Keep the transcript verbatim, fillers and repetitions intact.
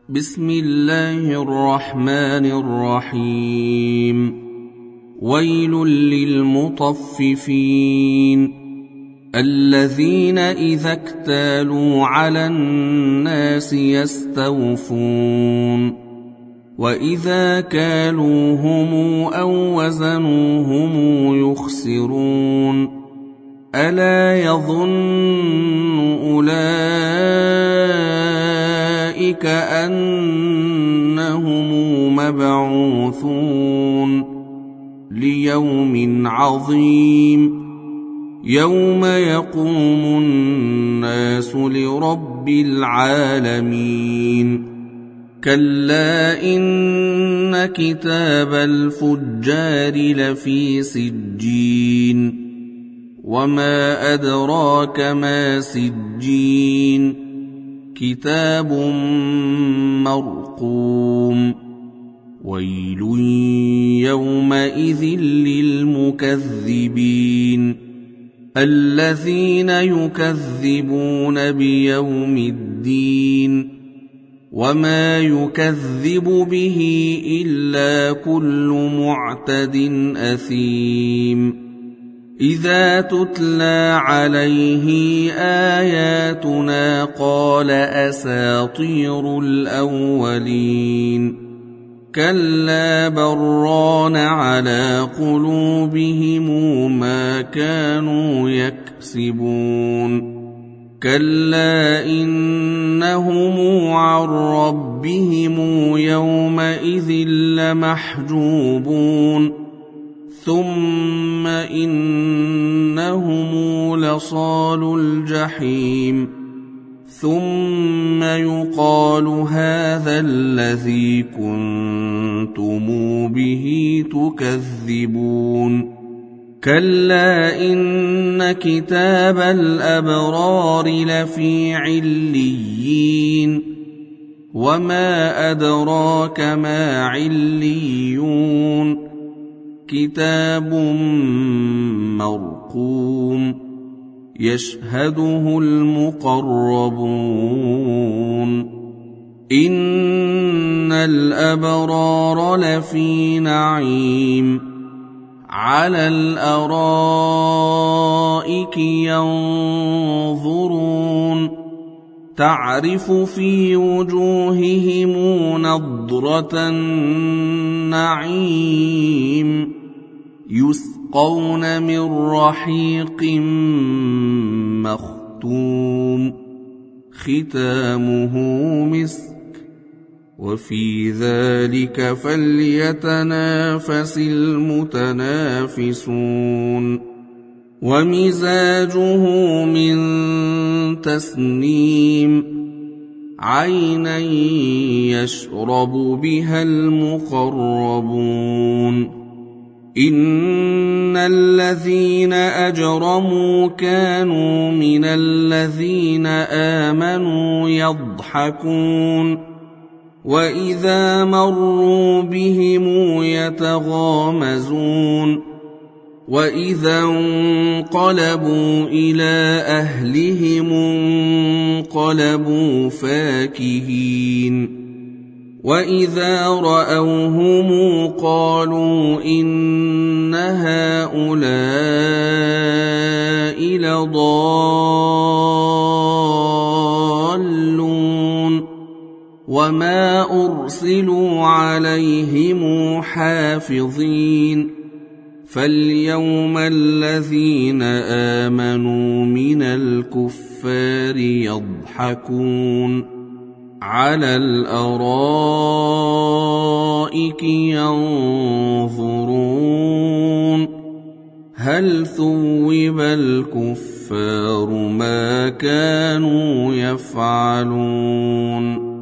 بسم الله الرحمن الرحيم. ويل للمطففين الذين إذا اكتالوا على الناس يستوفون وإذا كالوهم أو وزنوهم يخسرون ألا يظن أولئك أنهم مبعوثون ليوم عظيم يوم يقوم الناس لرب العالمين. كلا إن كتاب الفجار لفي سجين وما أدراك ما سجين كتاب مرقوم. ويل يومئذ للمكذبين الذين يكذبون بيوم الدين وما يكذب به إلا كل معتد أثيم. إذا تتلى عليه آياتنا قال أساطير الأولين كلا بران على قلوبهم ما كانوا يكسبون. كلا إنهم عن ربهم يومئذ لمحجوبون ثم إنهم لصال الجحيم ثم يقال هذا الذي كنتم به تكذبون. كلا إن كتاب الأبرار لفي عليين وما أدراك ما عليون كتاب مرقوم يشهده المقربون. إن الأبرار لفي نعيم على الأرائك ينظرون تعرف في وجوههم نضرة النعيم يسقون من رحيق مختوم ختامه مسك وفي ذلك فليتنافس المتنافسون. ومزاجه من تسنيم عينا يشرب بها المقربون. إن الذين أجرموا كانوا من الذين آمنوا يضحكون وإذا مروا بهم يتغامزون وإذا انقلبوا إلى أهلهم انقلبوا فاكهين وإذا رأوهم قالوا إن هؤلاء لضالون وما أرسلوا عليهم حافظين. فاليوم الذين آمنوا من الكفار يضحكون على الأرائك ينظرون هل ثوب الكفار ما كانوا يفعلون.